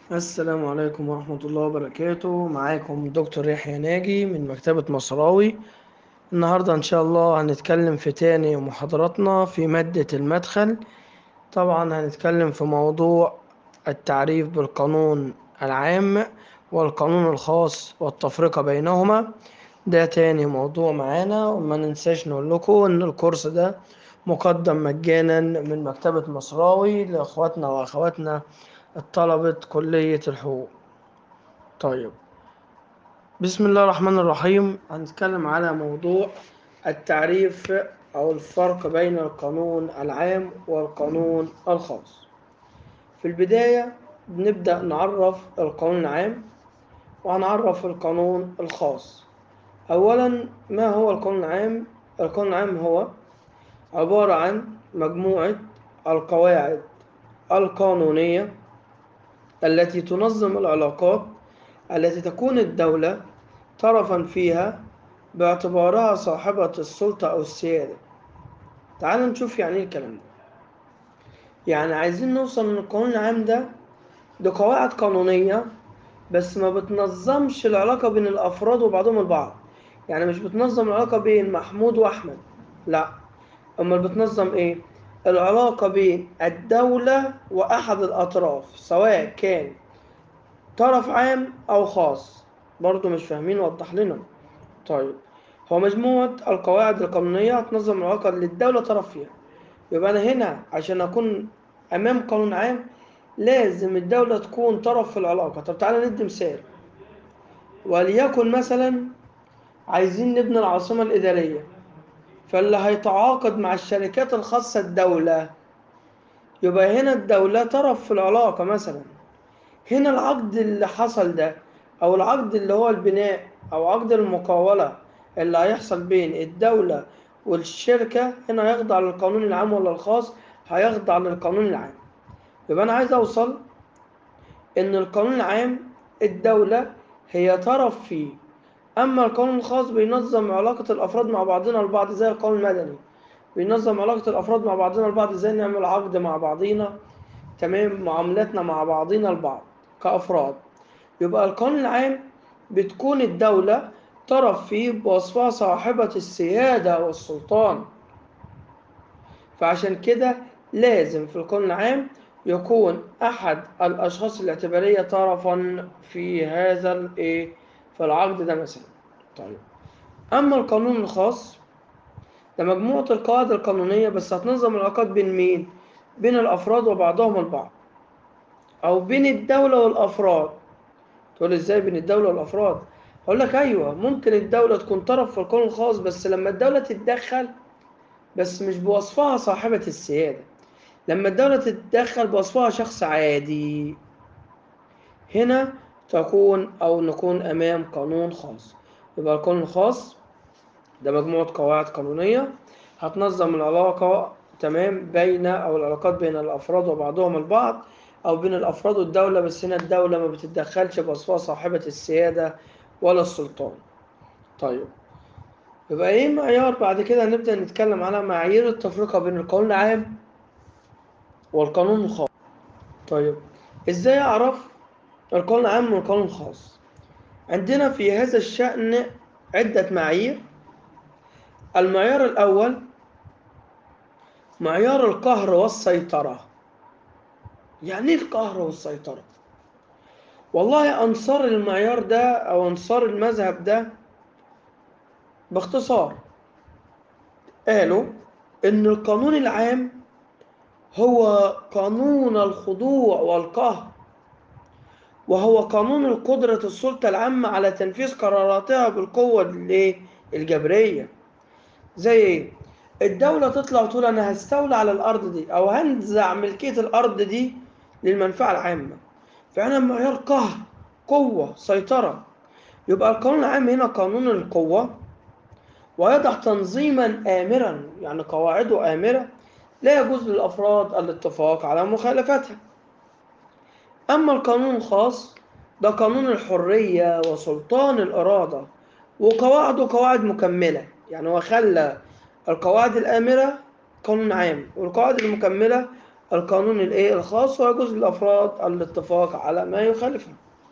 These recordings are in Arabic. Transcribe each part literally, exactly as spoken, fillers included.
السلام عليكم ورحمة الله وبركاته. معاكم دكتور يحيى ناجي من مكتبة مصراوي. النهاردة إن شاء الله هنتكلم في تاني محاضراتنا في مادة المدخل. طبعا هنتكلم في موضوع التعريف بالقانون العام والقانون الخاص والتفرقة بينهما. ده تاني موضوع معانا، وما ننساش نقول لكم إن الكورس ده مقدم مجانا من مكتبة مصراوي لإخواتنا وأخواتنا الطلبة كلية الحقوق. طيب، بسم الله الرحمن الرحيم. هنتكلم على موضوع التعريف أو الفرق بين القانون العام والقانون الخاص. في البداية بنبدأ نعرف القانون العام وهنعرف القانون الخاص. أولا، ما هو القانون العام؟ القانون العام هو عبارة عن مجموعة القواعد القانونية التي تنظم العلاقات التي تكون الدولة طرفا فيها باعتبارها صاحبة السلطة أو السيادة. تعال نشوف يعني إيه الكلام ده. يعني عايزين نوصل إن القانون العام ده ده قواعد قانونية، بس ما بتنظمش العلاقة بين الأفراد وبعضهم البعض. يعني مش بتنظم العلاقة بين محمود وأحمد، لا. أمال بتنظم إيه؟ العلاقة بين الدولة وأحد الأطراف، سواء كان طرف عام أو خاص. برضو مش فاهمين؟ وضح لنا. طيب، هو مجموعة القواعد القانونية هتنظم العلاقة اللي الدولة طرف فيها. يبقى أنا هنا عشان أكون أمام قانون عام لازم الدولة تكون طرف في العلاقة. طب تعالى ندي مثال. وليكن مثلا عايزين نبني العاصمة الإدارية، فاللي هيتعاقد مع الشركات الخاصة الدولة، يبقى هنا الدولة طرف في العلاقة. مثلا هنا العقد اللي حصل ده، أو العقد اللي هو البناء أو عقد المقاولة اللي هيحصل بين الدولة والشركة، هنا يخضع للقانون العام ولا الخاص؟ هيخضع للقانون العام. يبقى أنا عايز أوصل إن القانون العام الدولة هي طرف فيه، أما القانون الخاص بينظم علاقة الأفراد مع بعضنا البعض، زي القانون المدني بينظم علاقة الأفراد مع بعضنا البعض، إزاي نعمل عقد مع بعضينا، تمام، معاملاتنا مع بعضنا البعض كأفراد. يبقى القانون العام بتكون الدولة طرف فيه بوصفها صاحبة السيادة والسلطان. فعشان كده لازم في القانون العام يكون أحد الأشخاص الاعتبارية طرفا في هذا الإيه، في العقد ده مثلا. طيب، أما القانون الخاص ده مجموعة القواعد القانونية، بس هتنظم العلاقات بين مين؟ بين الأفراد وبعضهم البعض، أو بين الدولة والأفراد. تقول ازاي بين الدولة والأفراد؟ هقول لك أيوه، ممكن الدولة تكون طرف في القانون الخاص، بس لما الدولة تتدخل، بس مش بوصفها صاحبة السيادة. لما الدولة تتدخل بوصفها شخص عادي، هنا تكون أو نكون أمام قانون خاص. يبقى القانون الخاص ده مجموعة قواعد قانونية هتنظم العلاقة، تمام، بين أو العلاقات بين الأفراد وبعضهم البعض، أو بين الأفراد والدولة، بس هنا الدولة ما بتتدخلش بوصفها صاحبة السيادة ولا السلطان. طيب، يبقى إيه معيار؟ بعد كده هنبدأ نتكلم على معايير التفرقة بين القانون العام والقانون الخاص. طيب، إزاي أعرف القانون العام والقانون الخاص؟ عندنا في هذا الشأن عدة معايير. المعيار الأول معيار القهر والسيطرة. يعني ايه القهر والسيطرة؟ والله أنصار المعيار ده أو أنصار المذهب ده باختصار قالوا إن القانون العام هو قانون الخضوع والقهر، وهو قانون القدرة السلطة العامة على تنفيذ قراراتها بالقوة الجبرية. زي ايه؟ الدولة تطلع وتقول أنا هستولى على الأرض دي أو هنزع ملكية الأرض دي للمنفعة العامة، فأنا معيار قهر، قوة، سيطرة. يبقى القانون العام هنا قانون القوة، ويضع تنظيما آمرا، يعني قواعده آمرة لا يجوز للأفراد الاتفاق على مخالفتها. أما القانون الخاص ده قانون الحرية وسلطان الإرادة، وقواعده قواعد مكملة. يعني هو خلى القواعد الآمرة قانون عام، والقواعد المكملة القانون الايه الخاص، ويجوز للأفراد الاتفاق على ما يخالفه.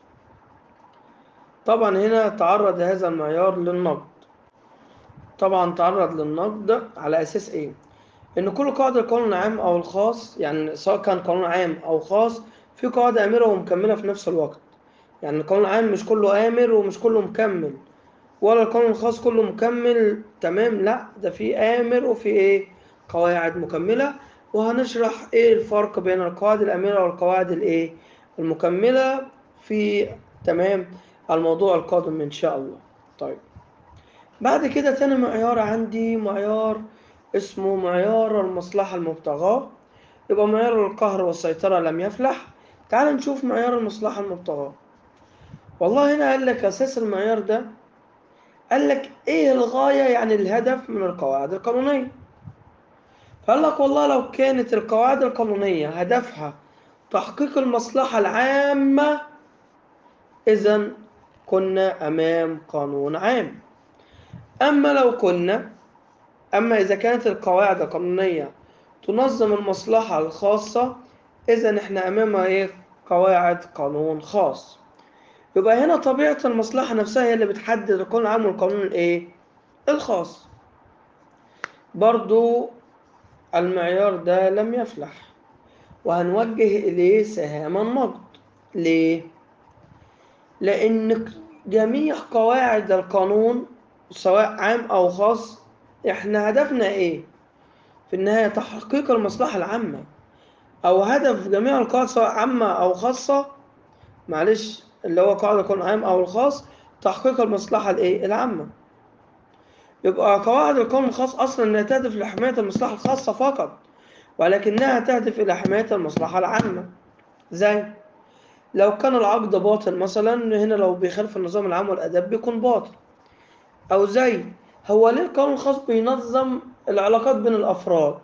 طبعا هنا تعرض هذا المعيار للنقد. طبعا تعرض للنقد على أساس إيه؟ إن كل قاعدة القانون العام أو الخاص، يعني سواء كان قانون عام أو خاص، في قاعدة آمرة ومكملة في نفس الوقت. يعني القانون العام مش كله آمر ومش كله مكمل، ولا القانون الخاص كله مكمل تمام، لا ده في آمر وفي إيه؟ قواعد مكملة. وهنشرح إيه الفرق بين القواعد الآمرة والقواعد الإيه؟ المكملة في تمام الموضوع القادم إن شاء الله. طيب، بعد كده تاني معيار عندي معيار اسمه معيار المصلحة المبتغاة. يبقى معيار القهر والسيطرة لم يفلح. تعال نشوف معيار المصلحة المبتغاة. والله هنا قال لك أساس المعيار ده، قال لك إيه الغاية، يعني الهدف من القواعد القانونية. فقال لك والله لو كانت القواعد القانونية هدفها تحقيق المصلحة العامة، إذا كنا أمام قانون عام. أما لو كنا أما إذا كانت القواعد القانونية تنظم المصلحة الخاصة، إذا إحنا أمام إيه؟ قواعد قانون خاص. يبقى هنا طبيعة المصلحة نفسها هي اللي بتحدد القانون العام والقانون الإيه؟ الخاص. برضو المعيار ده لم يفلح، وهنوجه إليه سهام النقد. ليه؟ لأن جميع قواعد القانون سواء عام أو خاص، إحنا هدفنا إيه؟ في النهاية تحقيق المصلحة العامة، أو هدف جميع القواعد سواء عامة أو خاصة، معلش اللي هو قاعدة يكون عام أو الخاص، تحقيق المصلحة الإيه؟ العامة. يبقى قواعد القانون الخاص أصلا إنها تهدف لحماية المصلحة الخاصة فقط، ولكنها تهدف إلى حماية المصلحة العامة. زي لو كان العقد باطل مثلا، هنا لو بيخالف النظام العام والآداب بيكون باطل. أو زي هو ليه القانون الخاص بينظم العلاقات بين الأفراد؟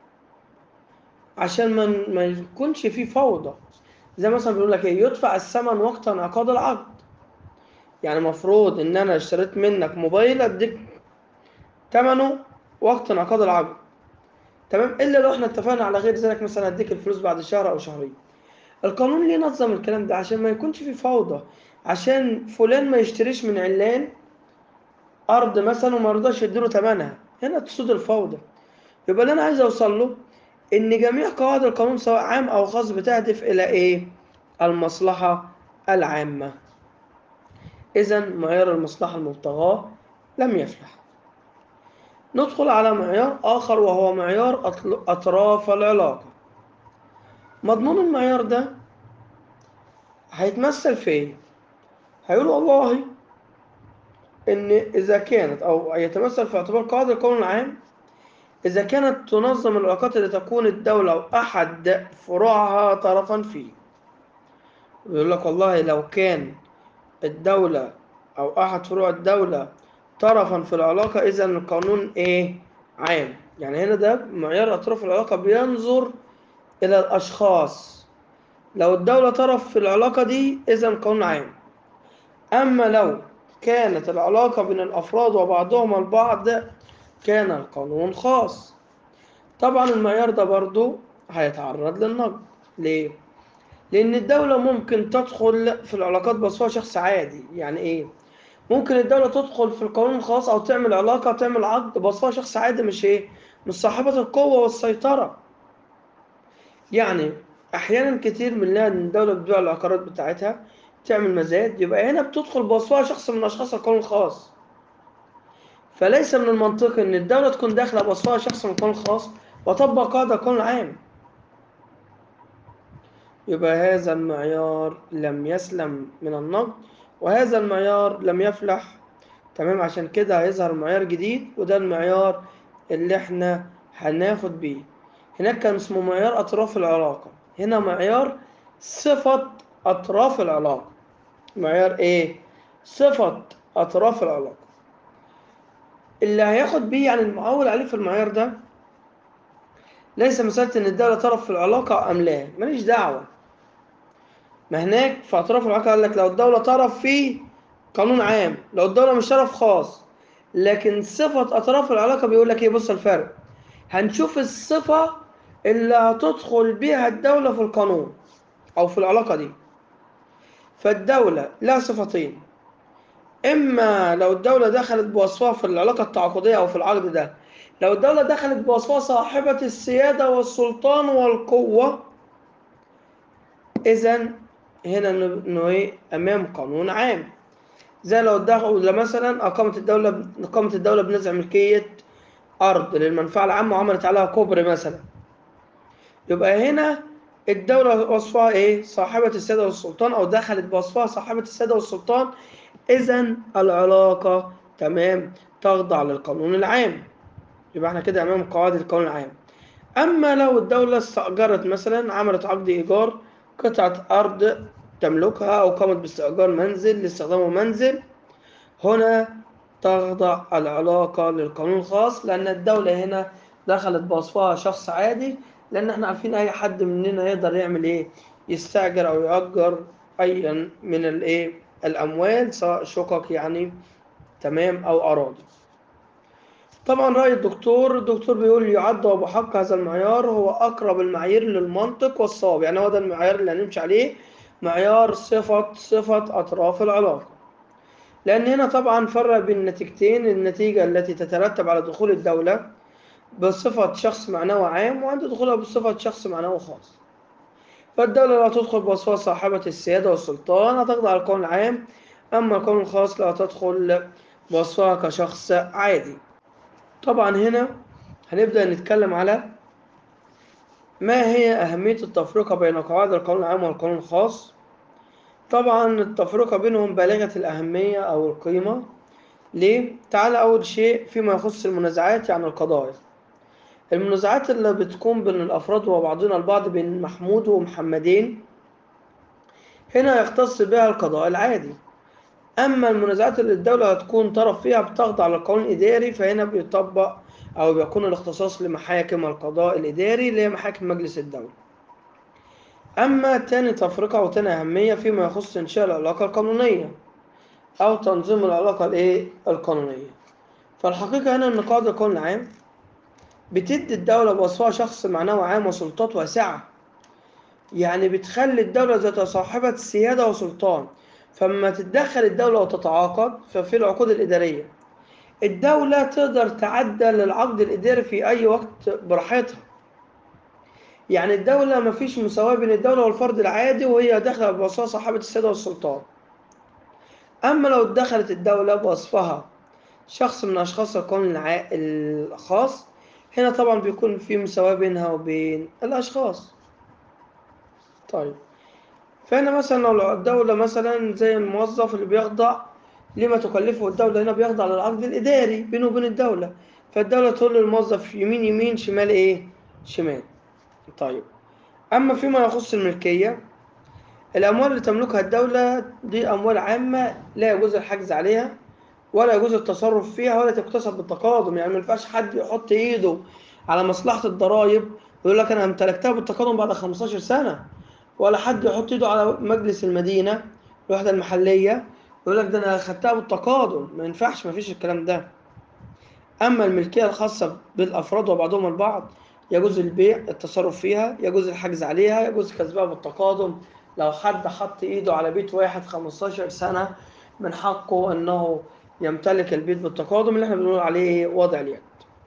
عشان ما ما يكونش فيه فوضى. زي مثلا بيقول لك ايه، يدفع الثمن وقت انعقاد العقد. يعني المفروض ان انا اشتريت منك موبايل اديك ثمنه وقت انعقاد العقد، تمام، الا لو احنا اتفقنا على غير ذلك، مثلا اديك الفلوس بعد شهر او شهرين. القانون ليه نظم الكلام ده؟ عشان ما يكونش فيه فوضى، عشان فلان ما يشتريش من علان ارض مثلا وما يرضاش يديله ثمنها، هنا تسود الفوضى. يبقى اللي انا عايز اوصل له ان جميع قواعد القانون سواء عام او خاص بتهدف الى ايه؟ المصلحة العامة. إذا معيار المصلحة المبتغاة لم يفلح. ندخل على معيار آخر وهو معيار أطراف العلاقة. مضمون المعيار ده هيتمثل في إيه؟ هيقول والله إن إذا كانت، أو يتمثل في اعتبار قاعدة القانون العام، إذا كانت تنظم العلاقات اللي تكون الدولة أو أحد فروعها طرفا فيه. يقول لك والله لو كان الدولة أو أحد فروع الدولة طرفا في العلاقة، إذا القانون إيه؟ عام. يعني هنا ده معيار أطراف العلاقة بينظر إلى الأشخاص. لو الدولة طرف في العلاقة دي إذا القانون عام. أما لو كانت العلاقة بين الأفراد وبعضهم البعض كان القانون خاص. طبعا المعيار ده برضو هيتعرض للنقد. ليه؟ لأن الدولة ممكن تدخل في العلاقات بس هو شخص عادي. يعني إيه؟ ممكن الدولة تدخل في القانون الخاص أو تعمل علاقة تعمل عقد بس هو شخص عادي، مش إيه؟ مش صاحبة القوة والسيطرة. يعني أحيانا كتير بنلاقي إن الدولة بتبيع العقارات بتاعتها تعمل مزاد، يبقى هنا بتدخل بوصفها شخص من أشخاص القانون الخاص. فليس من المنطقي إن الدولة تكون داخلة بوصفها شخص من القانون الخاص وطبق قاعدة القانون العام. يبقى هذا المعيار لم يسلم من النقد، وهذا المعيار لم يفلح. تمام، عشان كده هيظهر معيار جديد، وده المعيار اللي احنا هناخد بيه. هناك كان اسمه معيار أطراف العلاقة، هنا معيار صفة أطراف العلاقة. معيار إيه؟ صفة أطراف العلاقة. اللي هياخد بيه يعني المعول عليه في المعيار ده ليس مسألة إن الدولة طرف في العلاقة أم لا، ماليش دعوة. ما هناك في أطراف العلاقة قال لك لو الدولة طرف فيه قانون عام، لو الدولة مش طرف خاص. لكن صفة أطراف العلاقة بيقول لك إيه؟ بص الفرق. هنشوف الصفة اللي هتدخل بيها الدولة في القانون أو في العلاقة دي. فالدولة لها صفتين: إما لو الدولة دخلت بوصفها في العلاقة التعاقدية أو في العقد ده، لو الدولة دخلت بوصفها صاحبة السيادة والسلطان والقوة، إذا هنا إنه إيه؟ أمام قانون عام. زي لو الدولة مثلا أقامت الدولة أقامت الدولة بنزع ملكية أرض للمنفعة العامة وعملت عليها كوبري مثلا، يبقى هنا الدولة وصفها إيه؟ صاحبة السيادة والسلطان، أو دخلت بوصفها صاحبة السيادة والسلطان. إذا العلاقة تمام تخضع للقانون العام، يبقى احنا كده أمام قواعد القانون العام. أما لو الدولة استأجرت مثلا، عملت عقد إيجار قطعة أرض تملكها أو قامت باستئجار منزل لاستخدامه منزل، هنا تخضع العلاقة للقانون الخاص، لأن الدولة هنا دخلت بوصفها شخص عادي، لأن احنا عارفين أي حد مننا يقدر يعمل إيه؟ يستأجر أو يأجر أيا من الإيه؟ الأموال، سواء شقق يعني تمام أو أراضي. طبعا رأي الدكتور الدكتور بيقول يعد وبحق هذا المعيار هو أقرب المعايير للمنطق والصواب، يعني هو ده المعيار اللي هنمشي عليه، معيار صفة صفة أطراف العلاقة. لأن هنا طبعا فرق بين النتيجتين: النتيجة التي تترتب على دخول الدولة بصفة شخص معنوي عام، وعند دخولها بصفة شخص معنوي خاص. فالدولة لا تدخل بوصفها صاحبة السيادة والسلطان هتخضع للقانون العام، أما القانون الخاص لا تدخل بوصفها كشخص عادي. طبعا هنا هنبدأ نتكلم على ما هي أهمية التفرقة بين قواعد القانون العام والقانون الخاص. طبعا التفرقة بينهم بالغة الأهمية أو القيمة. ليه؟ تعال أول شيء فيما يخص المنازعات، يعني القضايا. المنازعات اللي بتكون بين الأفراد وبعضنا البعض، بين محمود ومحمدين، هنا يختص بها القضاء العادي. أما المنازعات اللي الدولة هتكون طرف فيها بتخضع للقانون الإداري، فهنا بيطبق أو بيكون الاختصاص لمحاكم القضاء الإداري اللي هي محاكم مجلس الدولة. أما تاني تفرقة وتاني أهمية فيما يخص إنشاء العلاقة القانونية أو تنظيم العلاقة الإيه؟ القانونية. فالحقيقة هنا إن قاعدة القانون العام بتدي الدولة بوصفها شخص معنوي عام وسلطات واسعة، يعني بتخلي الدولة ذات صاحبة سيادة وسلطان. فلما تتدخل الدولة وتتعاقد، ففي العقود الإدارية الدولة تقدر تعدل العقد الإداري في أي وقت براحتها. يعني الدولة مفيش مساواة بين الدولة والفرد العادي، وهي داخلة بوصفها صاحبة السيادة والسلطان. أما لو دخلت الدولة بوصفها شخص من أشخاص القانون الع- الخاص، هنا طبعا بيكون في مساواة بينها وبين الأشخاص. طيب، فهنا مثلا لو الدولة مثلا زي الموظف اللي بيخضع لما تكلفه الدولة، هنا بيخضع للعقد الإداري بينه وبين الدولة، فالدولة تقول للموظف يمين يمين شمال إيه؟ شمال. طيب، أما فيما يخص الملكية، الأموال اللي تملكها الدولة دي أموال عامة لا يجوز الحجز عليها ولا يجوز التصرف فيها ولا تكتسب بالتقادم. يعني ما ينفعش حد يحط إيده على مصلحة الضرائب ويقول لك أنا امتلكتها بالتقادم بعد خمستاشر سنة، ولا حد يحط إيده على مجلس المدينة الوحدة المحلية ويقول لك ده أنا خدتها بالتقادم. ما ينفعش، ما فيش الكلام ده. أما الملكية الخاصة بالأفراد وبعضهم البعض، يجوز البيع، التصرف فيها، يجوز الحجز عليها، يجوز كسبها بالتقادم. لو حد حط إيده على بيت واحد خمستاشر سنة، من حقه أنه يمتلك البيت بالتقادم، اللي احنا بنقول عليه وضع اليد.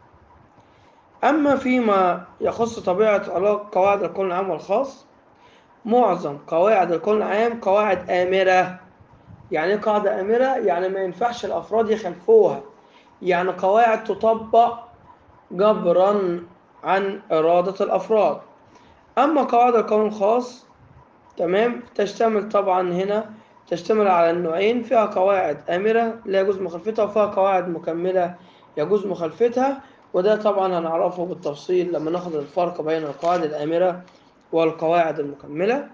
أما فيما يخص طبيعة علاقة قواعد القانون العام والخاص، معظم قواعد القانون العام قواعد آمرة. يعني إيه قاعدة آمرة؟ يعني ما ينفعش الأفراد يخالفوها، يعني قواعد تطبق جبرا عن إرادة الأفراد. أما قواعد القانون الخاص تمام تشتمل طبعا هنا تشتمل على النوعين: فيها قواعد آمرة لا يجوز مخالفتها، وفيها قواعد مكملة يجوز مخالفتها. وده طبعا هنعرفه بالتفصيل لما ناخد الفرق بين القواعد الآمرة والقواعد المكملة.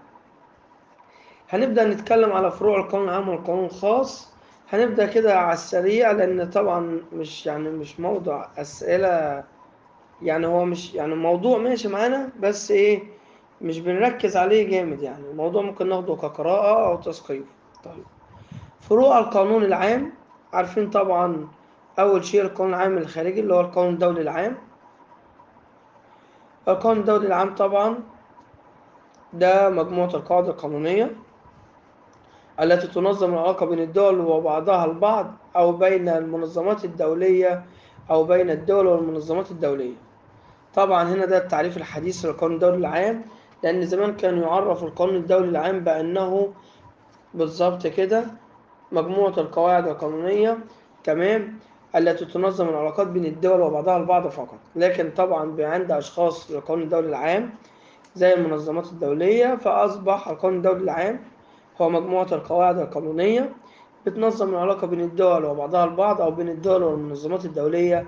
هنبدأ نتكلم على فروع القانون العام والقانون الخاص. هنبدأ كده على السريع، لأن طبعا مش يعني مش موضوع أسئلة، يعني هو مش يعني الموضوع ماشي معانا، بس ايه مش بنركز عليه جامد. يعني الموضوع ممكن ناخده كقراءة أو تثقيف. طيب، فروع القانون العام. عارفين طبعا أول شيء القانون العام الخارجي اللي هو القانون الدولي العام. القانون الدولي العام طبعا ده مجموعة القواعد القانونية التي تنظم العلاقة بين الدول وبعضها البعض أو بين المنظمات الدولية أو بين الدول والمنظمات الدولية. طبعا هنا ده التعريف الحديث للقانون الدولي العام، لأن زمان كان يعرف القانون الدولي العام بأنه بالظبط كده مجموعة القواعد القانونية، تمام، التي تنظم العلاقات بين الدول وبعضها البعض فقط. لكن طبعا عند أشخاص للقانون الدولي العام زي المنظمات الدولية، فأصبح القانون الدولي العام هو مجموعة القواعد القانونية بتنظم العلاقة بين الدول وبعضها البعض أو بين الدول والمنظمات الدولية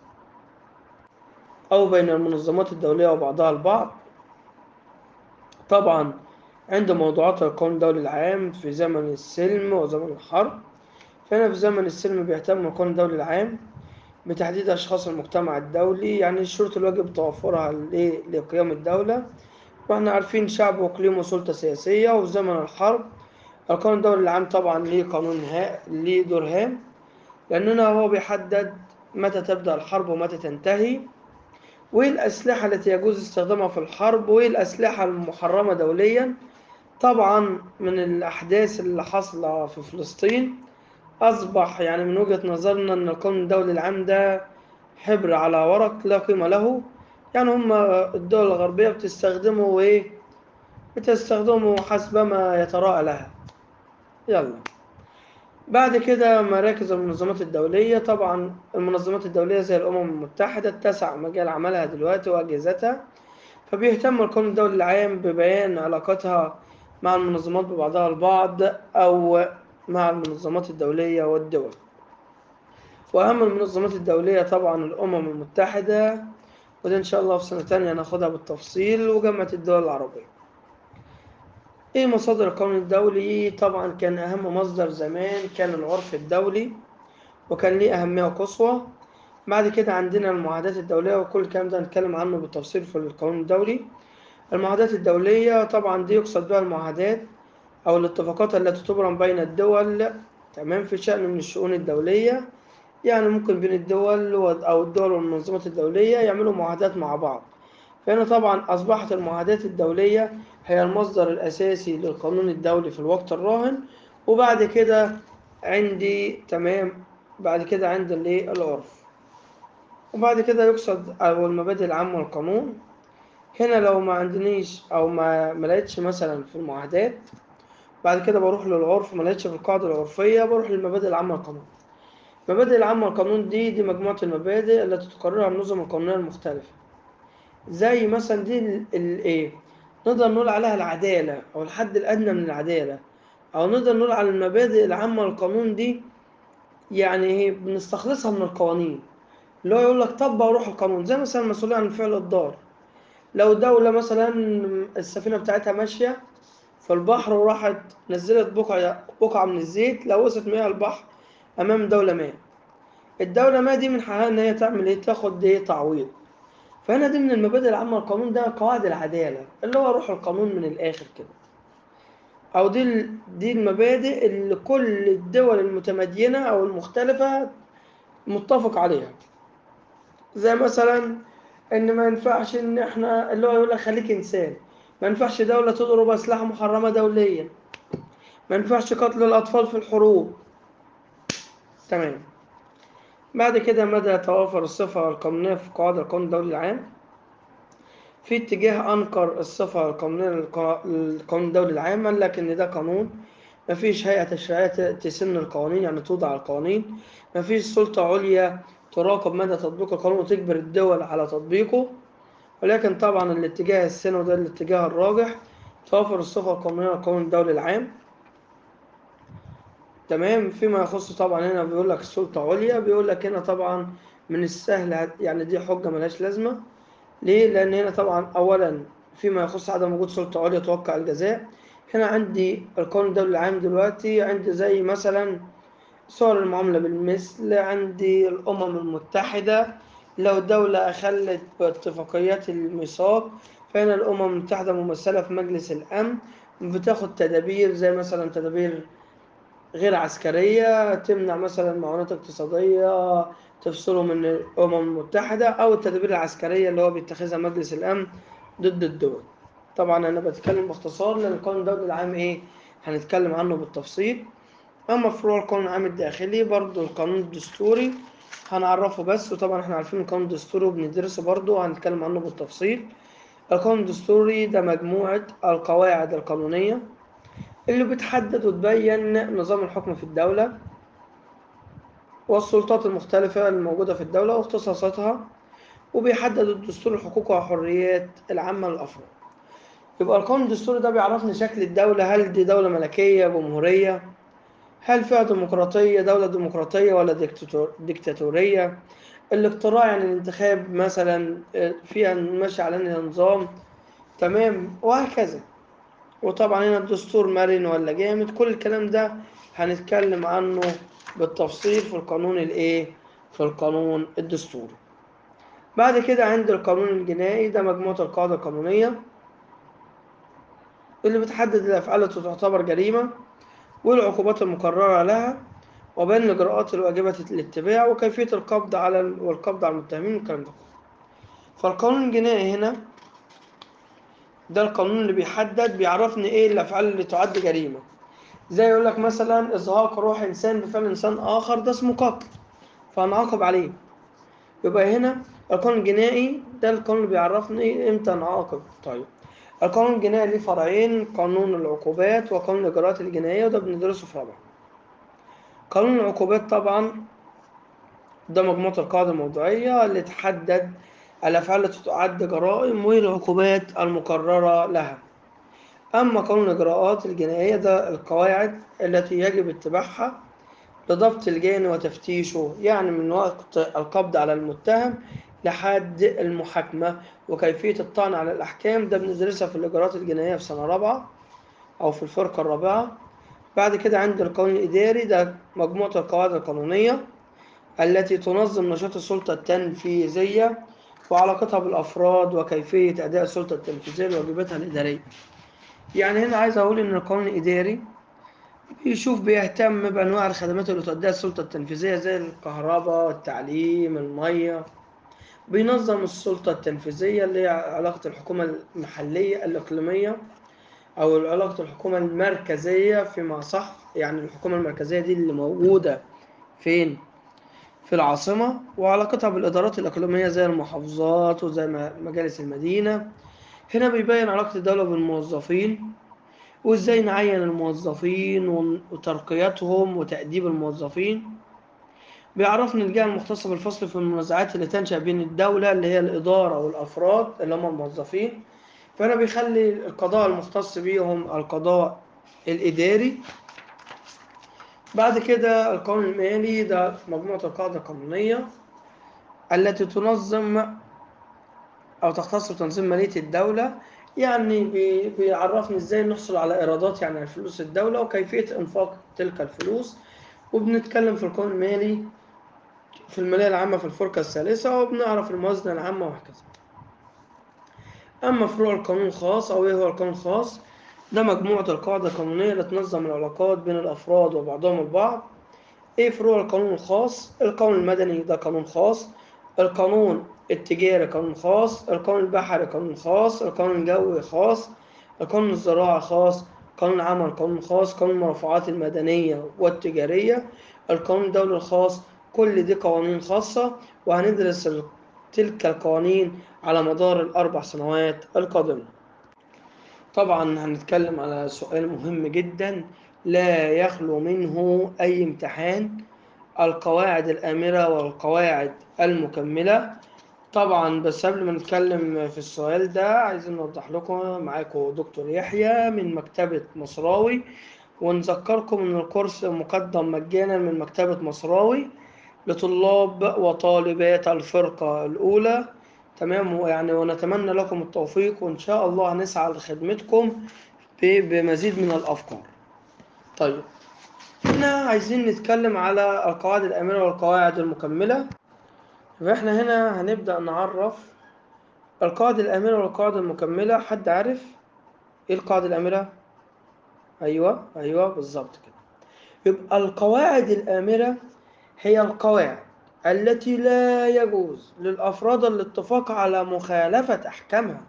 أو بين المنظمات الدولية وبعضها البعض. طبعا عند موضوعات القانون الدولي العام في زمن السلم وزمن الحرب، فهنا في زمن السلم بيهتم القانون الدولي العام بتحديد أشخاص المجتمع الدولي، يعني الشروط الواجب توفرها لقيام الدولة، واحنا عارفين شعب وإقليم وسلطة سياسية. وفي زمن الحرب القانون الدولي العام طبعا ليه قانون ها... ليه دور هام، لأننا هو بيحدد متى تبدأ الحرب ومتى تنتهي، وإيه الأسلحة التي يجوز استخدامها في الحرب، وإيه الأسلحة المحرمة دوليا. طبعا من الأحداث اللي حاصلة في فلسطين أصبح يعني من وجهة نظرنا أن القانون الدولي العام ده حبر على ورق لا قيمة له. يعني هم الدول الغربية بتستخدمه وإيه، بتستخدمه حسبما يتراءى لها. يلا بعد كده مراكز المنظمات الدولية. طبعا المنظمات الدولية زي الأمم المتحدة اتسع مجال عملها دلوقتي وأجهزتها، فبيهتم القانون الدولي العام ببيان علاقتها مع المنظمات ببعضها البعض أو مع المنظمات الدولية والدول. وأهم المنظمات الدولية طبعا الأمم المتحدة، وده إن شاء الله في سنة تانية هناخدها بالتفصيل، وجامعة الدول العربية. إيه مصادر القانون الدولي؟ طبعا كان أهم مصدر زمان كان العرف الدولي، وكان ليه أهمية قصوى. بعد كده عندنا المعاهدات الدولية، وكل الكلام ده هنتكلم عنه بالتفصيل في القانون الدولي. المعاهدات الدولية طبعا دي يقصد بها المعاهدات أو الاتفاقات التي تبرم بين الدول، تمام، في شأن من الشؤون الدولية. يعني ممكن بين الدول أو الدول والمنظمات الدولية يعملوا معاهدات مع بعض. فهنا طبعا أصبحت المعاهدات الدولية هي المصدر الأساسي للقانون الدولي في الوقت الراهن. وبعد كده عندي تمام بعد كده عند الايه العرف، وبعد كده يقصد أو المبادئ العامة والقانون. هنا لو ما عندنيش أو ما ما لقيتش مثلا في المعاهدات، بعد كده بروح للعرف، ما لقيتش في القاعدة العرفية بروح للمبادئ العامة والقانون. المبادئ العامة والقانون دي دي مجموعة المبادئ التي تقررها النظم القانونية المختلفة. زي مثلا دي الايه نقدر نقول عليها العدالة أو الحد الأدنى من العدالة، أو نقدر نقول على المبادئ العامة والقانون دي يعني هي بنستخلصها من القوانين، اللي هو يقول لك طبق روح القانون. زي مثلا المسؤولية عن الفعل الضار، لو دولة مثلا السفينة بتاعتها ماشية في البحر وراحت نزلت بقعة بقعة من الزيت لوثت مياه البحر أمام دولة ما، الدولة ما دي من حقها إن هي تعمل إيه؟ تاخد إيه؟ تعويض. فهنا دي من المبادئ العامة للقانون، ده قواعد العدالة اللي هو روح القانون من الآخر كده، أو دي ال- دي المبادئ اللي كل الدول المتمدينة أو المختلفة متفق عليها. زي مثلا إن ما ينفعش إن إحنا اللي هو يقول لك خليك إنسان، ما ينفعش دولة تضرب أسلحة محرمة دوليا، ما ينفعش قتل الأطفال في الحروب. تمام. بعد كده مدى توافر الصفة القانونية في قواعد القانون الدولي العام. في اتجاه أنكر الصفة القانونية للقا- للقانون الدولي العام، قال لك إن ده قانون مفيش هيئة تشريعية ت- تسن القوانين، يعني توضع القوانين، مفيش سلطة عليا تراقب مدى تطبيق القانون وتجبر الدول على تطبيقه. ولكن طبعا الاتجاه السني وده الاتجاه الراجح توافر الصفة القانونية للقانون الدولي العام. تمام. فيما يخص طبعا هنا بيقول لك السلطة عليا، بيقول لك هنا طبعا من السهل هت- يعني دي حجة ملهاش لازمة. ليه؟ لأن هنا طبعا أولا فيما يخص عدم وجود سلطة عليا توقع الجزاء. هنا عندي القانون الدولي العام دلوقتي عندي زي مثلا صور المعاملة بالمثل، عندي الأمم المتحدة لو دولة أخلت باتفاقيات الميثاق، فهنا الأمم المتحدة ممثلة في مجلس الأمن بتاخد تدابير زي مثلا تدابير غير عسكرية تمنع مثلا معونات اقتصادية تفصله من الأمم المتحدة، أو التدابير العسكرية اللي هو بيتخذها مجلس الأمن ضد الدول. طبعا أنا بتكلم باختصار لأن القانون الدولي العام إيه هنتكلم عنه بالتفصيل. أما فروع القانون العام الداخلي برضو القانون الدستوري هنعرفه بس، وطبعا احنا عارفين القانون الدستوري وبندرسه برضو هنتكلم عنه بالتفصيل. القانون الدستوري ده مجموعة القواعد القانونية اللي بتحدد وتبين نظام الحكم في الدولة والسلطات المختلفة الموجودة في الدولة واختصاصاتها، وبيحدد الدستور الحقوق والحريات العامة للأفراد. يبقى القانون الدستوري ده بيعرفني شكل الدولة، هل دي دولة ملكية جمهورية، هل فيها ديمقراطية دولة ديمقراطية ولا ديكتاتور ديكتاتورية، الاقتراع يعني الانتخاب مثلا فيها ماشي على انهي نظام، تمام، وهكذا. وطبعا هنا الدستور مرن ولا جامد، كل الكلام ده هنتكلم عنه بالتفصيل في القانون الايه في القانون الدستوري. بعد كده عند القانون الجنائي ده مجموعة القواعد القانونية اللي بتحدد الأفعال التي تعتبر جريمة والعقوبات المقررة لها، وبين الإجراءات الواجبة الاتباع وكيفية القبض على والقبض على المتهمين والكلام ده. فالقانون الجنائي هنا ده القانون اللي بيحدد بيعرفني ايه الأفعال اللي تعد جريمة. زي يقول لك مثلا إزهاق روح إنسان بفعل إنسان آخر ده اسمه قتل، فهنعاقب عليه. يبقى هنا القانون الجنائي ده القانون اللي بيعرفني امتى نعاقب. طيب القانون الجنائي ليه فرعين، قانون العقوبات وقانون الإجراءات الجنائية، وده بندرسه في رابعة. قانون العقوبات طبعا ده مجموعة القواعد الموضوعية اللي تحدد الأفعال التي تعد جرائم والعقوبات المقررة لها. أما قانون الإجراءات الجنائية ده القواعد التي يجب اتباعها لضبط الجاني وتفتيشه، يعني من وقت القبض على المتهم لحد المحاكمة وكيفية الطعن على الأحكام، ده بندرسها في الإجراءات الجنائية في سنة رابعة أو في الفرقة الرابعة. بعد كده عند القانون الإداري ده مجموعة القواعد القانونية التي تنظم نشاط السلطة التنفيذية وعلاقتها بالأفراد وكيفية أداء السلطة التنفيذية لواجباتها الإدارية. يعني هنا عايز أقول إن القانون الإداري بيشوف بيهتم بأنواع الخدمات اللي تؤديها السلطة التنفيذية زي الكهرباء، التعليم، المية. بينظم السلطة التنفيذية اللي هي علاقة الحكومة المحلية الإقليمية أو علاقة الحكومة المركزية فيما صح، يعني الحكومة المركزية دي اللي موجودة فين؟ في العاصمة، وعلاقتها بالإدارات الإقليمية زي المحافظات وزي مجالس المدينة. هنا بيبين علاقة الدولة بالموظفين وإزاي نعين الموظفين وترقيتهم وتأديب الموظفين. بيعرفني الجهة المختصة بالفصل في المنازعات اللي تنشأ بين الدولة اللي هي الإدارة والأفراد اللي هم الموظفين. فهنا بيخلي القضاء المختص بيهم القضاء الإداري. بعد كده القانون المالي ده مجموعة القاعدة القانونية التي تنظم أو تختص بتنظيم مالية الدولة، يعني بيعرفني إزاي نحصل على إيرادات يعني فلوس الدولة وكيفية إنفاق تلك الفلوس. وبنتكلم في القانون المالي في المالية العامة في الفرقة الثالثة، وبنعرف الموازنة العامة وهكذا. أما فروع القانون الخاص أو إيه هو القانون الخاص؟ ده مجموعة القواعد القانونية اللي تنظم العلاقات بين الأفراد وبعضهم البعض. إيه فروع القانون الخاص؟ القانون المدني ده قانون خاص، القانون التجاري قانون خاص، القانون البحري قانون خاص، القانون الجوي خاص، القانون الزراعي خاص، قانون العمل قانون خاص، قانون المرافعات المدنية والتجارية، القانون الدولي الخاص. كل دي قوانين خاصة، وهندرس تلك القوانين على مدار الأربع سنوات القادمة. طبعا هنتكلم على سؤال مهم جدا لا يخلو منه أي امتحان، القواعد الآمرة والقواعد المكملة. طبعا بس قبل ما نتكلم في السؤال ده عايزين نوضح لكم، معاكم دكتور يحيى من مكتبة مصراوي، ونذكركم ان الكورس مقدم مجانا من مكتبة مصراوي لطلاب وطالبات الفرقة الأولى. تمام، يعني ونتمنى لكم التوفيق، وإن شاء الله هنسعى لخدمتكم بمزيد من الأفكار. طيب هنا عايزين نتكلم على القواعد الآمرة والقواعد المكملة. فإحنا هنا هنبدأ نعرف القواعد الآمرة والقواعد المكملة. حد عارف إيه القاعدة الآمرة؟ أيوة أيوة بالظبط كده. يبقى القواعد الآمرة هي القواعد التي لا يجوز للأفراد الاتفاق على مخالفة أحكامها.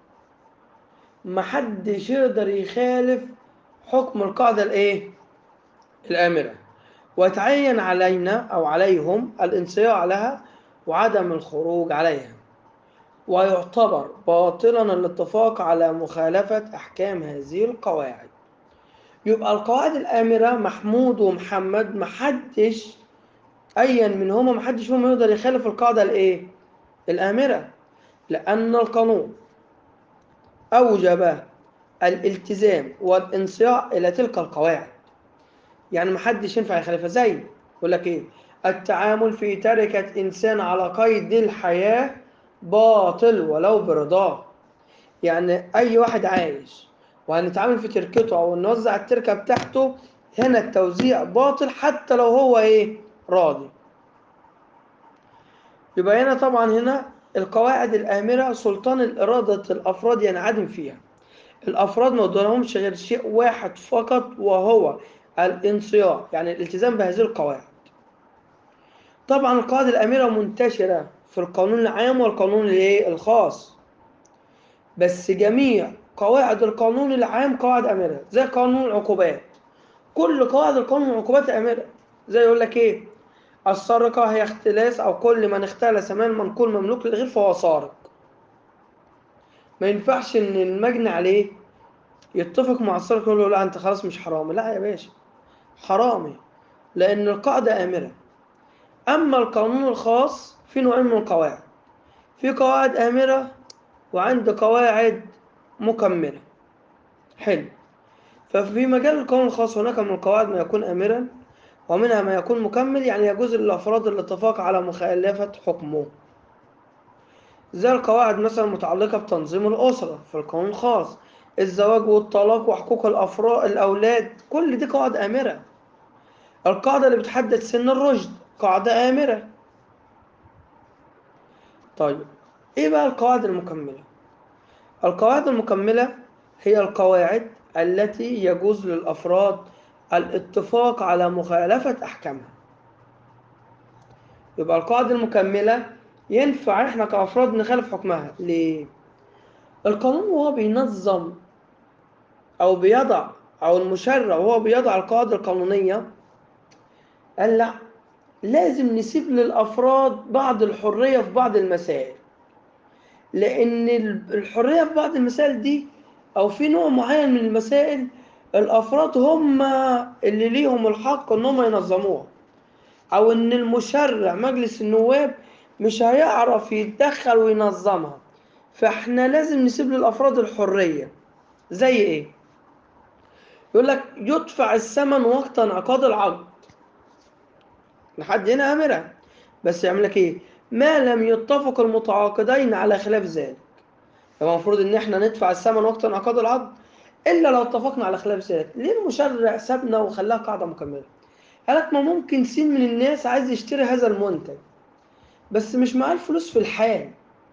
محدش يقدر يخالف حكم القاعدة الإيه؟ الآمرة، وتعين علينا أو عليهم الانصياع لها وعدم الخروج عليها، ويعتبر باطلا الاتفاق على مخالفة أحكام هذه القواعد. يبقى القواعد الآمرة محمود ومحمد محدش أيا منهما محدش فيهم يقدر يخالف القاعدة الإيه؟ الآمرة، لأن القانون أوجب الالتزام والانصياع إلى تلك القواعد. يعني محدش ينفع يخالفها. زي يقول لك إيه؟ التعامل في تركة إنسان على قيد الحياة باطل ولو برضاه. يعني أي واحد عايش وهنتعامل في تركته أو نوزع التركة بتاعته، هنا التوزيع باطل حتى لو هو إيه؟ راضي. يبقى هنا طبعا هنا القواعد الآمرة سلطان الإرادة الأفراد ينعدم فيها. الأفراد ما قدامهمش غير شيء واحد فقط، وهو الانصياع، يعني الالتزام بهذه القواعد. طبعا القواعد الآمرة منتشرة في القانون العام والقانون الخاص، بس جميع قواعد القانون العام قواعد آمرة. زي قانون العقوبات، كل قواعد القانون العقوبات آمرة. زي يقول لك إيه؟ السرقة هي اختلاس أو كل من اختلس مال منقول مملوك للغير فهو سارق. ما ينفعش إن المجني عليه يتفق مع السارق يقول له لا أنت خلاص مش حرامي. لا يا باشا، حرامي، لأن القاعدة آمرة. أما القانون الخاص في نوعين من القواعد، في قواعد آمرة وعند قواعد مكملة. حلو. ففي مجال القانون الخاص هناك من القواعد ما يكون آمرا ومنها ما يكون مكمل، يعني يجوز للأفراد الاتفاق على مخالفة حكمه. زي القواعد مثلا متعلقة بتنظيم الأسرة في القانون الخاص، الزواج والطلاق وحقوق الأفراد الأولاد، كل دي قواعد آمرة. القاعدة اللي بتحدد سن الرشد قاعدة آمرة. طيب إيه بقى القواعد المكملة؟ القواعد المكملة هي القواعد التي يجوز للأفراد الاتفاق على مخالفة أحكامها. يبقى القاعدة المكملة ينفع إحنا كأفراد نخالف حكمها. ليه؟ القانون وهو بينظم أو بيضع، أو المشرع وهو بيضع القواعد القانونية، قال لا، لازم نسيب للأفراد بعض الحرية في بعض المسائل. لأن الحرية في بعض المسائل دي أو في نوع معين من المسائل الأفراد هم اللي ليهم الحق إن هم ينظموها، أو إن المشرع مجلس النواب مش هيعرف يتدخل وينظمها. فإحنا لازم نسيب للأفراد الحرية. زي إيه؟ يقول لك يدفع الثمن وقت انعقاد العقد. لحد هنا أمرة، بس يعمل لك إيه؟ ما لم يتفق المتعاقدين على خلاف ذلك. يبقى المفروض إن إحنا ندفع الثمن وقت انعقاد العقد إلا لو اتفقنا على خلاف ذلك. ليه المشرع سابنا وخلاها قاعدة مكملة؟ قال لك ما ممكن سين من الناس عايز يشتري هذا المنتج بس مش معاه الفلوس في الحال،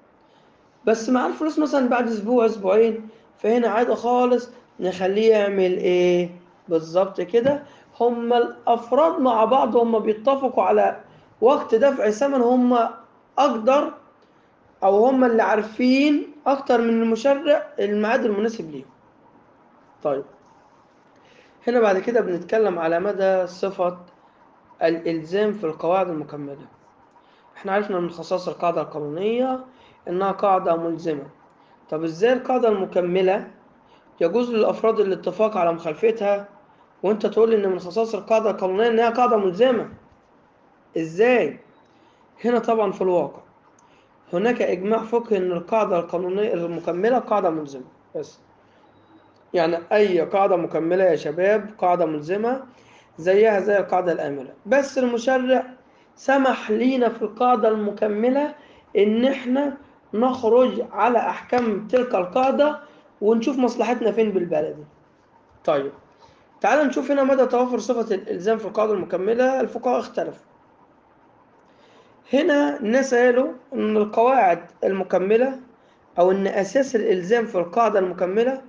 بس معاه الفلوس مثلا بعد أسبوع أسبوعين. فهنا عادي خالص نخليه يعمل إيه؟ بالظبط كده. هما الأفراد مع بعض هما بيتفقوا على وقت دفع ثمن، هما أقدر أو هما اللي عارفين أكتر من المشرع الميعاد المناسب ليهم. طيب هنا بعد كده بنتكلم على مدى صفة الإلزام في القواعد المكملة. احنا عرفنا من خصائص القاعدة القانونية إنها قاعدة ملزمة. طب إزاي القاعدة المكملة يجوز للأفراد الاتفاق على مخالفتها وأنت تقول لي إن من خصائص القاعدة القانونية إنها قاعدة ملزمة؟ إزاي؟ هنا طبعا في الواقع هناك إجماع فقهي إن القاعدة القانونية المكملة قاعدة ملزمة. بس يعني أي قاعدة مكملة يا شباب قاعدة ملزمة زيها زي القاعدة الآمرة، بس المشرع سمح لينا في القاعدة المكملة إن إحنا نخرج على أحكام تلك القاعدة ونشوف مصلحتنا فين بالبلدي. طيب تعال نشوف هنا مدى توافر صفة الإلزام في القاعدة المكملة. الفقهاء اختلفوا. هنا الناس قالوا إن القواعد المكملة أو إن أساس الإلزام في القاعدة المكملة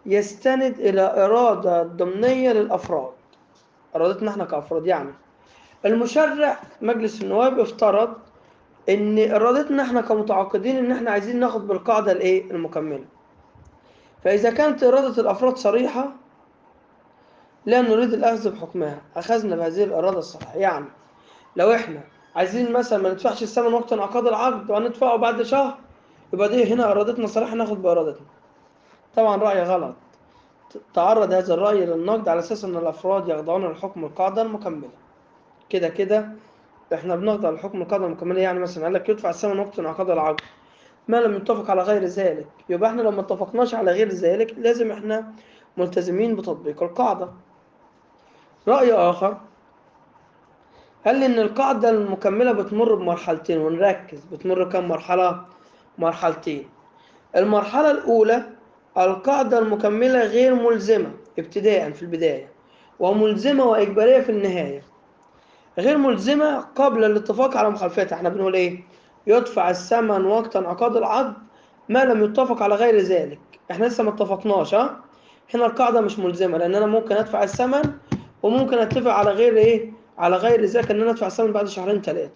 يستند إلى إرادة ضمنية للأفراد، إرادتنا إحنا كأفراد. يعني المشرع مجلس النواب افترض ان ارادتنا احنا كمتعاقدين ان احنا عايزين ناخد بالقاعدة الايه المكملة. فاذا كانت ارادة الافراد صريحة لا نريد الاخذ بحكمها، اخذنا بهذه الاراده الصريحة. يعني لو احنا عايزين مثلا ما ندفعش الثمن وقت انعقاد العقد وهندفعه بعد شهر، يبقى دي هنا ارادتنا صريحة ناخد بارادتنا. طبعا رأي غلط، تعرض هذا الرأي للنقد على اساس ان الافراد يخضعون لحكم القاعدة المكملة. كده كده احنا بنخضع لحكم القاعدة المكملة. يعني مثلا قال لك يدفع الثمن وقت انعقاد العقد، ما لم يتفق على غير ذلك، يبقى احنا لو ما اتفقناش على غير ذلك لازم احنا ملتزمين بتطبيق القاعدة. رأي آخر قال إن القاعدة المكملة بتمر بمرحلتين، ونركز بتمر كم مرحلة؟ مرحلتين. المرحلة الأولى القاعدة المكملة غير ملزمة ابتداء في البداية، وملزمة وإجبارية في النهاية. غير ملزمة قبل الاتفاق على مخالفتها، احنا بنقول ايه؟ يدفع الثمن وقت انعقاد العقد ما لم يتفق على غير ذلك. احنا لسه ما اتفقناش. ها هنا القاعدة مش ملزمة، لان انا ممكن ادفع الثمن وممكن اتفق على غير ايه؟ على غير ذلك، ان انا ادفع الثمن بعد شهرين ثلاثة.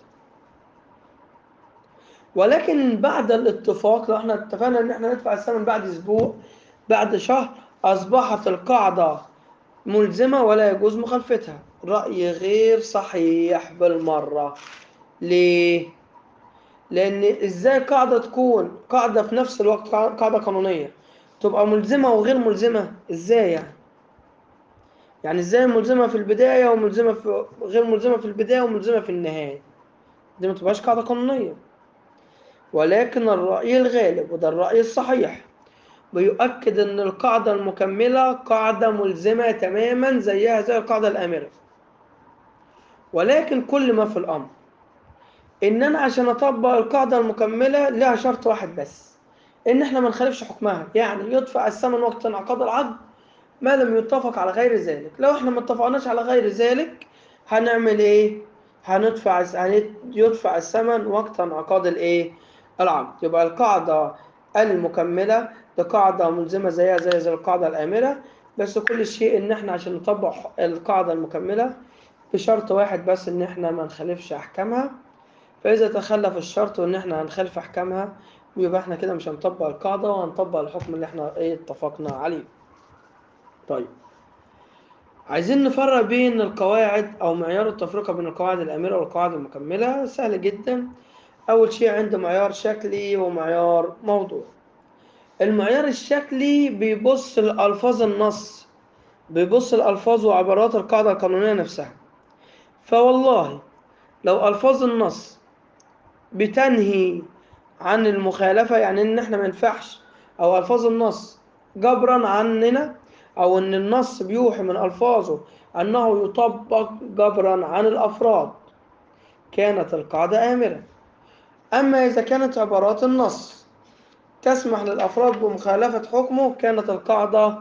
ولكن بعد الاتفاق لو احنا اتفقنا ان احنا ندفع الثمن بعد اسبوع بعد شهر، اصبحت القاعدة ملزمة ولا يجوز مخالفتها. رأي غير صحيح بالمرة. ليه؟ لأن إزاي قاعدة تكون قاعدة في نفس الوقت قاعدة قانونية تبقى ملزمة وغير ملزمة؟ إزاي يعني؟ يعني إزاي ملزمة في البداية وملزمة في غير ملزمة في البداية وملزمة في النهاية؟ دي ما تبقاش قاعدة قانونية. ولكن الرأي الغالب وده الرأي الصحيح بيؤكد أن القاعدة المكملة قاعدة ملزمة تماما زيها زي القاعدة الآمرة. ولكن كل ما في الأمر ان انا عشان اطبق القاعده المكمله لها شرط واحد بس، ان احنا ما نخالفش حكمها. يعني يدفع الثمن وقت انعقاد العقد ما لم يتفق على غير ذلك. لو احنا ما اتفقناش على غير ذلك هنعمل ايه؟ هندفع يدفع الثمن وقت انعقاد الايه العقد. يبقى القاعده المكمله دي قاعده ملزمه زيها زي زي القاعده الامره، بس كل شيء ان احنا عشان نطبق القاعده المكمله بشرط واحد بس، ان احنا ما نخالفش احكامها. فإذا تخلف الشرط وإن إحنا هنخالف أحكامها يبقى إحنا كده مش هنطبق القاعدة وهنطبق الحكم اللي إحنا إيه اتفقنا عليه. طيب، عايزين نفرق بين القواعد أو معيار التفرقة بين القواعد الآمرة والقواعد المكملة. سهل جدا. أول شيء عنده معيار شكلي ومعيار موضوعي. المعيار الشكلي بيبص لألفاظ النص، بيبص لألفاظ وعبارات القاعدة القانونية نفسها. فوالله لو ألفاظ النص بتنهي عن المخالفة، يعني ان احنا ما ينفعش، او الفاظ النص جبرا عننا، او ان النص بيوحي من الفاظه انه يطبق جبرا عن الافراد، كانت القاعدة آمرة. اما اذا كانت عبارات النص تسمح للافراد بمخالفة حكمه كانت القاعدة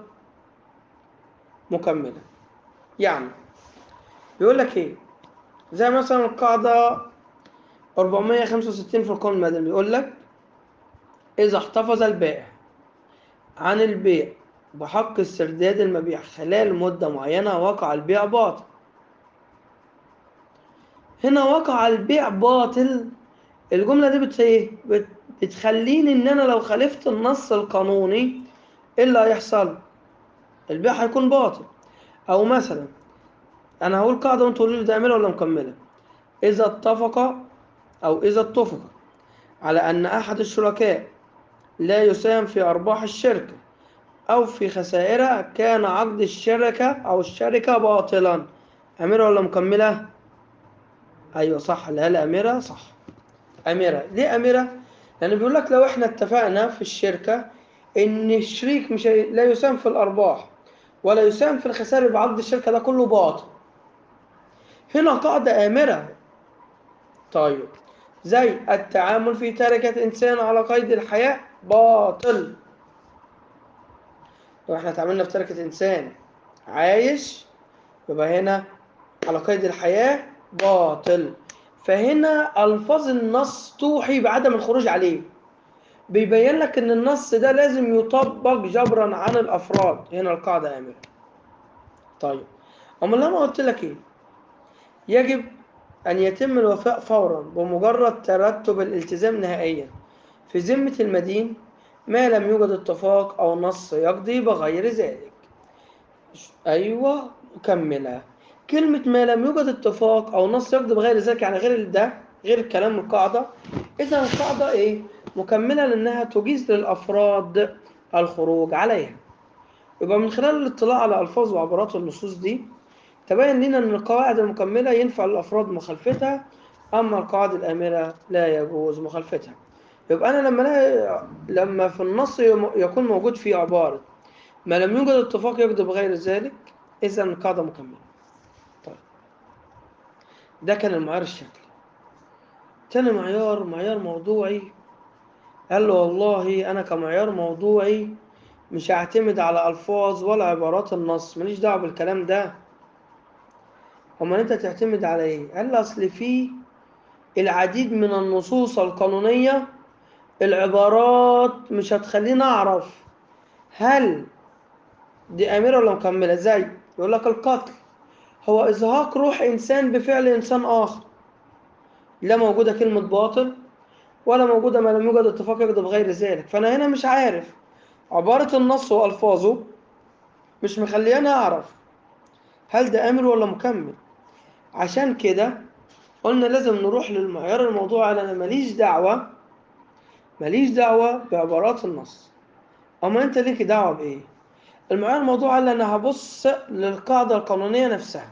مكملة. يعني يقول لك ايه؟ زي مثلا القاعدة أربعمائة وخمسة وستين في القانون المدني يقول لك اذا احتفظ البائع عن البيع بحق استرداد المبيع خلال مدة معينة وقع البيع باطل. هنا وقع البيع باطل، الجملة دي بت ايه؟ بتخليني ان انا لو خالفت النص القانوني ايه اللي هيحصل؟ البيع هيكون باطل. او مثلا انا هقول قاعدة وانتوا تقولوا لي ده عاملة ولا مكملة. اذا اتفق او اذا اتفق على ان احد الشركاء لا يساهم في ارباح الشركة أو في خسائرها كان عقد الشركة أو الشركة باطلا. أميرة ولا مكملة؟ أيوة صح، لا لا أميرة صح. أميرة. ليه أميرة؟ لأن بيقول لك لو إحنا اتفقنا في الشركة إن الشريك مش لا يساهم في الأرباح ولا يساهم في الخسائر يبقى عقد الشركة ده كله باطل. هنا قاعدة آمرة. طيب، زي التعامل في تركة إنسان على قيد الحياة باطل. لو إحنا تعاملنا في تركة إنسان عايش يبقى هنا على قيد الحياة باطل. فهنا ألفاظ النص توحي بعدم الخروج عليه، بيبين لك ان النص ده لازم يطبق جبرا عن الافراد. هنا القاعدة آمرة. طيب، اما اللي انا قلت لك ايه؟ يجب أن يتم الوفاء فورا بمجرد ترتب الالتزام نهائيا في ذمة المدين ما لم يوجد اتفاق أو نص يقضي بغير ذلك. أيوة مكملة. كلمة ما لم يوجد اتفاق أو نص يقضي بغير ذلك يعني غير ده، غير الكلام القاعدة. إذا القاعدة إيه؟ مكملة لأنها تجيز للأفراد الخروج عليها. يبقى من خلال الاطلاع على ألفاظ وعبارات النصوص دي تبين لنا أن القواعد المكملة ينفع للأفراد مخالفتها، أما القواعد الآمرة لا يجوز مخالفتها. يبقى أنا لما لا لما في النص يكون موجود فيه عبارة ما لم يوجد اتفاق يقضي بغير ذلك، إذا القاعدة مكملة. طيب ده كان المعيار الشكلي. تاني معيار معيار موضوعي. قال له والله أنا كمعيار موضوعي مش هعتمد على ألفاظ ولا عبارات النص، ماليش دعوة بالكلام ده. أمال أنت تعتمد على إيه؟ قال لي أصل فيه العديد من النصوص القانونية العبارات مش هتخليني أعرف هل دي أميرة ولا مكملة. زي يقول لك القتل هو إزهاق روح إنسان بفعل إنسان آخر، لا موجودة كلمة باطل ولا موجودة ما لم يوجد اتفاق يقضي بغير ذلك. فأنا هنا مش عارف عبارة النص وألفاظه مش مخلياني أعرف هل ده أمر ولا مكمل. عشان كده قلنا لازم نروح للمعيار الموضوعي. أنا ماليش دعوة ماليش دعوة بعبارات النص. أما أنت ليك دعوة بإيه؟ المعيار الموضوعي قال أنا هبص للقاعدة القانونية نفسها.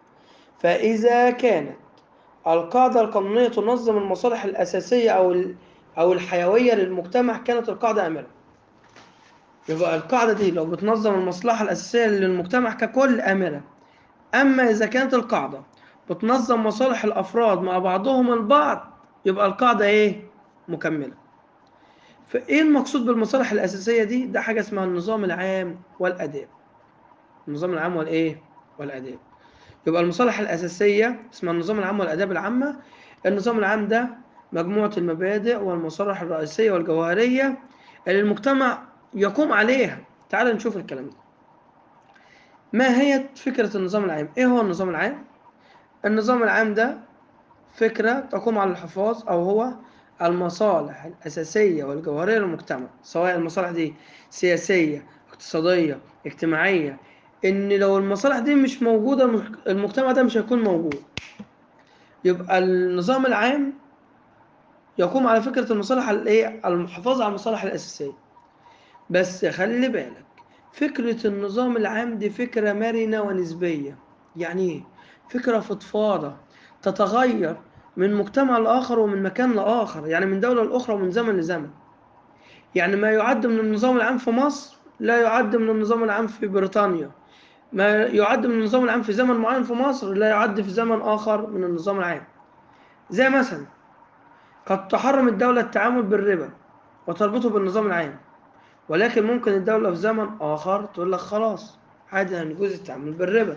فإذا كانت القاعدة القانونية تنظم المصالح الأساسية أو أو الحيوية للمجتمع كانت القاعدة آمرة. يبقى القاعدة دي لو بتنظم المصلحة الأساسية للمجتمع ككل آمرة. أما إذا كانت القاعدة بتنظم مصالح الأفراد مع بعضهم البعض يبقى القاعدة إيه؟ مكملة. فإيه المقصود بالمصالح الأساسية دي؟ ده حاجة اسمها النظام العام والآداب. النظام العام والإيه؟ والآداب. يبقى المصالح الأساسية اسمها النظام العام والآداب العامة. النظام العام ده مجموعة المبادئ والمصالح الرئيسية والجوهرية اللي المجتمع يقوم عليها. تعال نشوف الكلام ده. ما هي فكرة النظام العام؟ إيه هو النظام العام؟ النظام العام ده فكرة تقوم على الحفاظ أو هو المصالح الأساسية والجوهرية للمجتمع، سواء المصالح دي سياسية، اقتصادية، اجتماعية. إن لو المصالح دي مش موجودة المجتمع ده مش هيكون موجود. يبقى النظام العام يقوم على فكرة المصالح الإيه؟ المحافظة على المصالح الأساسية. بس خلي بالك فكرة النظام العام دي فكرة مرنة ونسبية. يعني إيه؟ فكرة فضفاضة تتغير من مجتمع لآخر ومن مكان لآخر، يعني من دولة لأخرى ومن زمن لزمن. يعني ما يعد من النظام العام في مصر لا يعد من النظام العام في بريطانيا. ما يعد من النظام العام في زمن معين في مصر لا يعد في زمن آخر من النظام العام. زي مثلا قد تحرم الدولة التعامل بالربا وتربطه بالنظام العام، ولكن ممكن الدولة في زمن آخر تقول لك خلاص عادي هنجوز التعامل بالربا.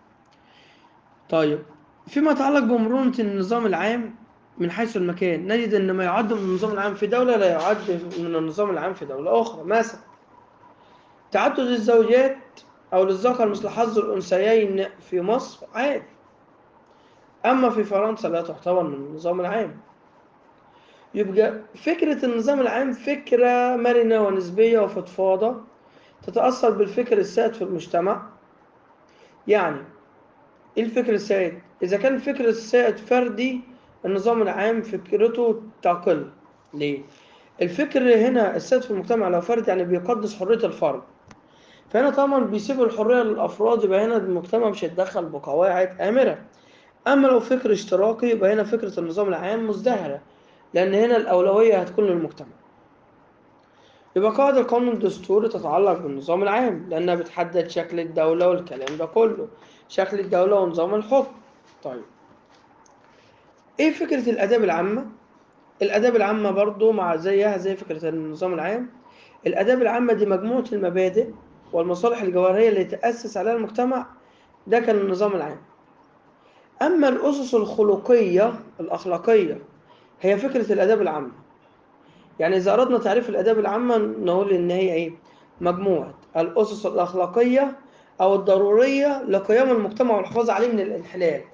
طيب فيما يتعلق بمرونة النظام العام من حيث المكان نجد أن ما يعد من النظام العام في دولة لا يعد من النظام العام في دولة أخرى. مثلا تعدد الزوجات أو للذكر مثل حظ الأنثيين في مصر عادي، أما في فرنسا لا تعتبر من النظام العام. يبقى فكرة النظام العام فكرة مرنة ونسبية وفضفاضة تتأثر بالفكر السائد في المجتمع. يعني إيه الفكر السائد؟ إذا كان الفكر السائد فردي النظام العام فكرته تقل. ليه؟ الفكر هنا السائد في المجتمع لو فرد يعني بيقدس حرية الفرد، فهنا طبعا بيسيب الحرية للأفراد، يبقى هنا المجتمع مش هيتدخل بقواعد آمرة. أما لو فكر اشتراكي يبقى هنا فكرة النظام العام مزدهرة، لأن هنا الأولوية هتكون للمجتمع. يبقى قاعدة القانون الدستوري تتعلق بالنظام العام لأنها بتحدد شكل الدولة والكلام ده كله، شكل الدولة ونظام الحكم. طيب إيه فكرة الآداب العامة؟ الآداب العامة برضو مع زيها زي فكرة النظام العام. الآداب العامة دي مجموعة المبادئ والمصالح الجوهرية اللي تأسس عليها المجتمع، ده كان النظام العام. أما الأسس الخلقية الأخلاقية هي فكرة الآداب العامة. يعني إذا أردنا تعريف الآداب العامة نقول إن هي إيه؟ مجموعة الأسس الأخلاقية أو الضرورية لقيام المجتمع والحفاظ عليه من الانحلال.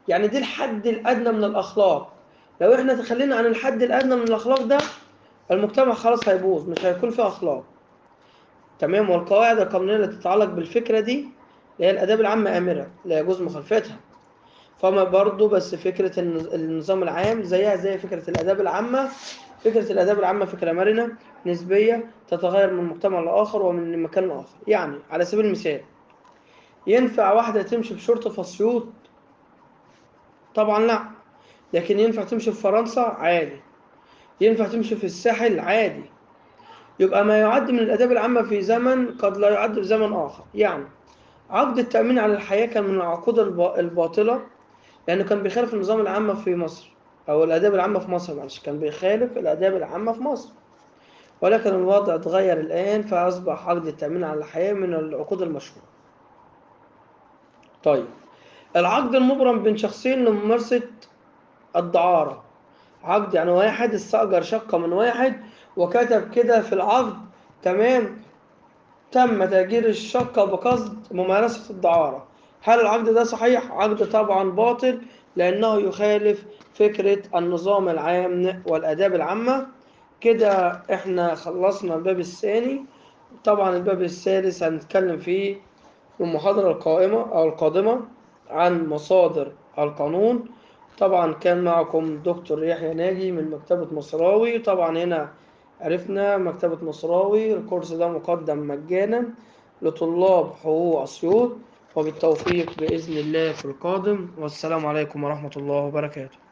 يعني دي الحد الأدنى من الأخلاق. لو إحنا تخلينا عن الحد الأدنى من الأخلاق ده، المجتمع خلاص هيبوظ، مش هيكون فيه أخلاق. تمام. والقواعد القانونية اللي تتعلق بالفكرة دي اللي هي الآداب العامة آمرة لا يجوز مخالفتها. فما برضو بس فكرة النظام العام زيها زي فكرة الآداب العامة. فكرة الآداب العامة فكرة مرنة نسبية تتغير من مجتمع لآخر ومن مكان لآخر. يعني على سبيل المثال، ينفع واحدة تمشي بشورت فسيوط؟ طبعا لا. لكن ينفع تمشي في فرنسا عادي، ينفع تمشي في الساحل عادي. يبقى ما يعد من الآداب العامة في زمن قد لا يعد في زمن آخر. يعني عقد التأمين على الحياة كان من العقود الباطلة، لأنه كان بيخالف النظام العام في مصر، أو الآداب العامة في مصر، معلش كان بيخالف الآداب العامة في مصر. ولكن الوضع اتغير الآن، فأصبح عقد التأمين على الحياة من العقود المشهورة. طيب، العقد المبرم بين شخصين لممارسة الدعارة. عقد يعني واحد استأجر شقة من واحد وكتب كده في العقد، تمام، تم تأجير الشقة بقصد ممارسة الدعارة. هل العقد ده صحيح؟ عقد طبعا باطل، لأنه يخالف فكرة النظام العام والآداب العامة. كده احنا خلصنا الباب الثاني. طبعا الباب الثالث هنتكلم فيه في المحاضرة القائمة أو القادمة عن مصادر القانون. طبعا كان معكم دكتور يحيى ناجي من مكتبة مصراوي. طبعا هنا عرفنا مكتبة مصراوي الكورس ده مقدم مجانا لطلاب حقوق أسيوط، وبالتوفيق بإذن الله في القادم. والسلام عليكم ورحمة الله وبركاته.